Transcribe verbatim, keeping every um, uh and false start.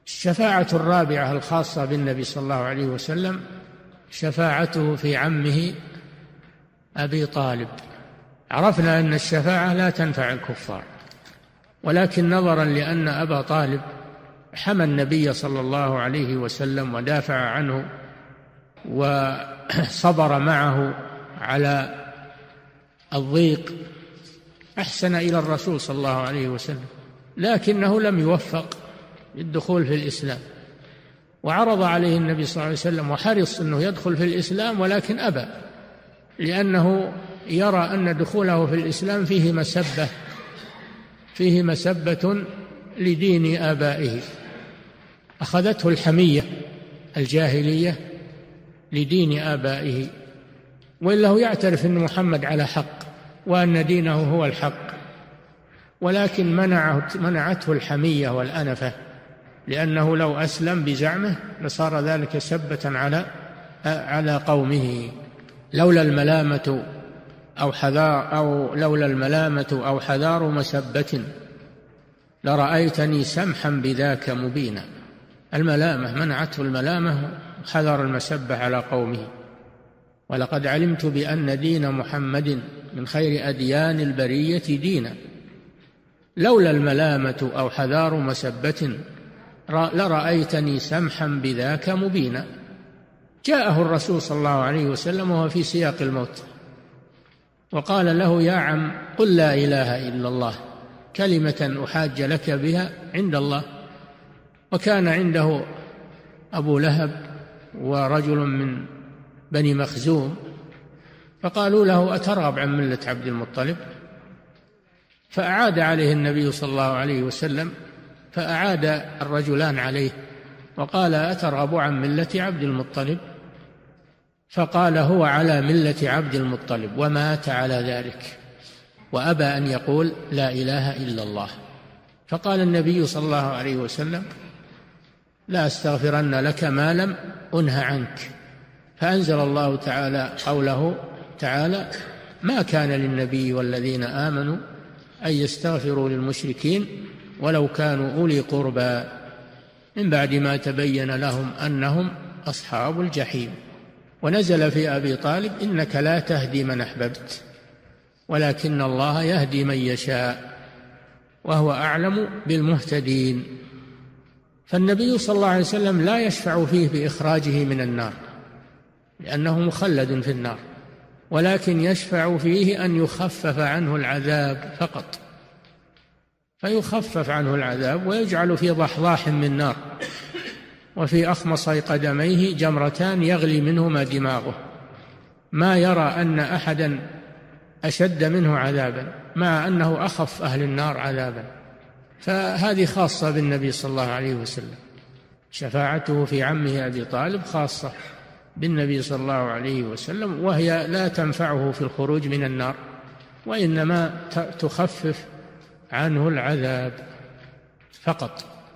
الشفاعة الرابعة الخاصة بالنبي صلى الله عليه وسلم شفاعته في عمه أبي طالب. عرفنا أن الشفاعة لا تنفع الكفار، ولكن نظرا لأن أبا طالب حمى النبي صلى الله عليه وسلم ودافع عنه وصبر معه على الضيق، أحسن إلى الرسول صلى الله عليه وسلم، لكنه لم يوفق للدخول في الإسلام، وعرض عليه النبي صلى الله عليه وسلم وحرص أنه يدخل في الإسلام، ولكن أبى، لأنه يرى أن دخوله في الإسلام فيه مسبة فيه مسبة لدين آبائه. أخذته الحمية الجاهلية لدين آبائه، وإلا هو يعترف أن محمد على حق وأن دينه هو الحق، ولكن منعت منعته الحمية والأنفة، لأنه لو أسلم بزعمه لصار ذلك سبة على على قومه. لولا الملامة أو حذار أو لولا الملامة أو حذار مسبة لرأيتني سمحا بذاك مبينا. الملامة منعته الملامة، حذر المسبة على قومه. ولقد علمت بأن دين محمد من خير أديان البرية دينا، لولا الملامة أو حذار مسبة لرأيتني سمحا بذاك مبينا. جاءه الرسول صلى الله عليه وسلم وهو في سياق الموت، وقال له: يا عم، قل لا إله إلا الله، كلمة أحاج لك بها عند الله. وكان عنده أبو لهب ورجل من بني مخزوم، فقالوا له: أترغب عن ملة عبد المطلب؟ فأعاد عليه النبي صلى الله عليه وسلم، فأعاد الرجلان عليه وقال: أترغب عن ملة عبد المطلب؟ فقال: هو على ملة عبد المطلب، ومات على ذلك، وأبى أن يقول لا إله إلا الله. فقال النبي صلى الله عليه وسلم: لا أستغفرن لك ما لم أنه عنك. فأنزل الله تعالى قوله تعالى: ما كان للنبي والذين آمنوا أن يستغفروا للمشركين ولو كانوا أولي قربى من بعد ما تبين لهم أنهم أصحاب الجحيم. ونزل في أبي طالب: إنك لا تهدي من أحببت ولكن الله يهدي من يشاء وهو أعلم بالمهتدين. فالنبي صلى الله عليه وسلم لا يشفع فيه بإخراجه من النار لأنه مخلد في النار، ولكن يشفع فيه أن يخفف عنه العذاب فقط، فيخفف عنه العذاب ويجعل في ضحضاح من نار، وفي أخمصي قدميه جمرتان يغلي منهما دماغه، ما يرى أن أحدا أشد منه عذابا، مع أنه أخف أهل النار عذابا. فهذه خاصة بالنبي صلى الله عليه وسلم، شفاعته في عمه أبي طالب خاصة بالنبي صلى الله عليه وسلم، وهي لا تنفعه في الخروج من النار، وإنما تخفف عنه العذاب فقط.